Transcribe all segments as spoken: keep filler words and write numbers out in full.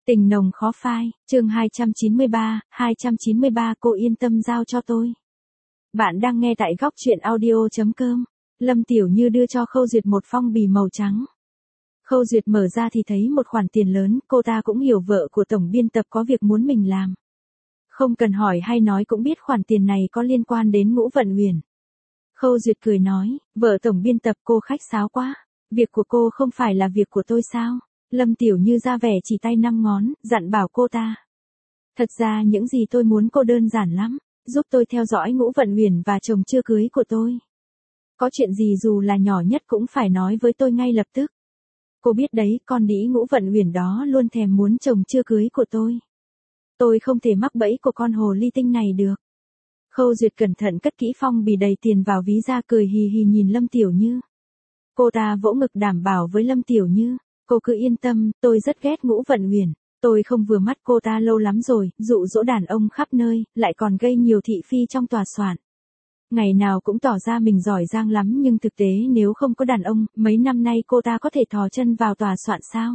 Tình nồng khó phai, chương hai trăm chín mươi ba, hai trăm chín mươi ba cô yên tâm giao cho tôi. Bạn đang nghe tại góc truyện audio.com. Lâm Tiểu Như đưa cho Khâu Duyệt một phong bì màu trắng. Khâu Duyệt mở ra thì thấy một khoản tiền lớn, cô ta cũng hiểu vợ của tổng biên tập có việc muốn mình làm. Không cần hỏi hay nói cũng biết khoản tiền này có liên quan đến Ngũ Vận Uyển. Khâu Duyệt cười nói, vợ tổng biên tập cô khách sáo quá, việc của cô không phải là việc của tôi sao? Lâm Tiểu Như ra vẻ chỉ tay năm ngón, dặn bảo cô ta. Thật ra những gì tôi muốn cô đơn giản lắm, giúp tôi theo dõi Ngũ Vận Uyển và chồng chưa cưới của tôi. Có chuyện gì dù là nhỏ nhất cũng phải nói với tôi ngay lập tức. Cô biết đấy, con đĩ Ngũ Vận Uyển đó luôn thèm muốn chồng chưa cưới của tôi. Tôi không thể mắc bẫy của con hồ ly tinh này được. Khâu Duyệt cẩn thận cất kỹ phong bì đầy tiền vào ví ra, cười hì hì nhìn Lâm Tiểu Như. Cô ta vỗ ngực đảm bảo với Lâm Tiểu Như. Cô cứ yên tâm, tôi rất ghét Ngũ Vận Uyển. Tôi không vừa mắt cô ta lâu lắm rồi, dụ dỗ đàn ông khắp nơi, lại còn gây nhiều thị phi trong tòa soạn. Ngày nào cũng tỏ ra mình giỏi giang lắm nhưng thực tế nếu không có đàn ông, mấy năm nay cô ta có thể thò chân vào tòa soạn sao?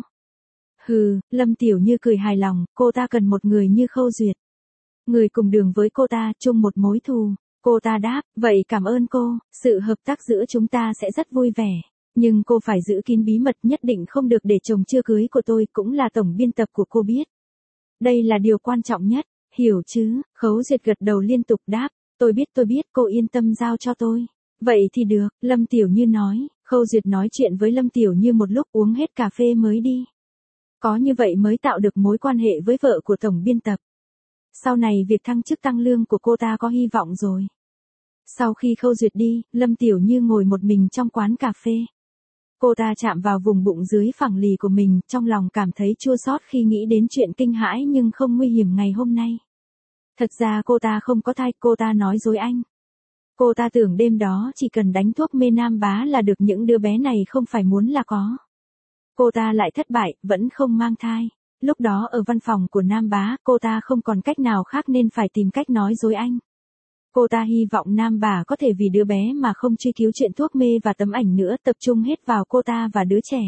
Hừ, Lâm Tiểu Như cười hài lòng, cô ta cần một người như Khâu Duyệt. Người cùng đường với cô ta, chung một mối thù. Cô ta đáp, vậy cảm ơn cô, sự hợp tác giữa chúng ta sẽ rất vui vẻ. Nhưng cô phải giữ kín bí mật, nhất định không được để chồng chưa cưới của tôi cũng là tổng biên tập của cô biết. Đây là điều quan trọng nhất, hiểu chứ? Khấu Duyệt gật đầu liên tục đáp, tôi biết tôi biết, cô yên tâm giao cho tôi. Vậy thì được, Lâm Tiểu Như nói. Khâu Duyệt nói chuyện với Lâm Tiểu Như một lúc, uống hết cà phê mới đi. Có như vậy mới tạo được mối quan hệ với vợ của tổng biên tập. Sau này việc thăng chức tăng lương của cô ta có hy vọng rồi. Sau khi Khâu Duyệt đi, Lâm Tiểu Như ngồi một mình trong quán cà phê. Cô ta chạm vào vùng bụng dưới phẳng lì của mình, trong lòng cảm thấy chua xót khi nghĩ đến chuyện kinh hãi nhưng không nguy hiểm ngày hôm nay. Thật ra cô ta không có thai, cô ta nói dối anh. Cô ta tưởng đêm đó chỉ cần đánh thuốc mê Nam Bá là được, những đứa bé này không phải muốn là có. Cô ta lại thất bại, vẫn không mang thai. Lúc đó ở văn phòng của Nam Bá, cô ta không còn cách nào khác nên phải tìm cách nói dối anh. Cô ta hy vọng Nam Bá có thể vì đứa bé mà không truy cứu chuyện thuốc mê và tấm ảnh nữa, tập trung hết vào cô ta và đứa trẻ.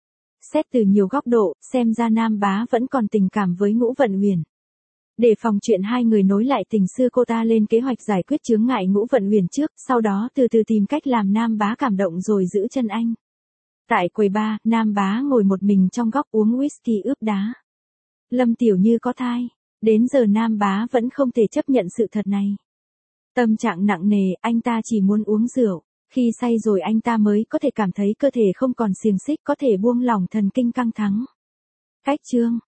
Xét từ nhiều góc độ, xem ra Nam Bá vẫn còn tình cảm với Ngũ Vận Uyển. Để phòng chuyện hai người nối lại tình xưa, cô ta lên kế hoạch giải quyết chướng ngại Ngũ Vận Uyển trước, sau đó từ từ tìm cách làm Nam Bá cảm động rồi giữ chân anh. Tại quầy bar, Nam Bá ngồi một mình trong góc uống whisky ướp đá. Lâm Tiểu Như có thai. Đến giờ Nam Bá vẫn không thể chấp nhận sự thật này. Tâm trạng nặng nề, anh ta chỉ muốn uống rượu. Khi say rồi anh ta mới có thể cảm thấy cơ thể không còn xiềng xích, có thể buông lỏng thần kinh căng thẳng. Cách chương.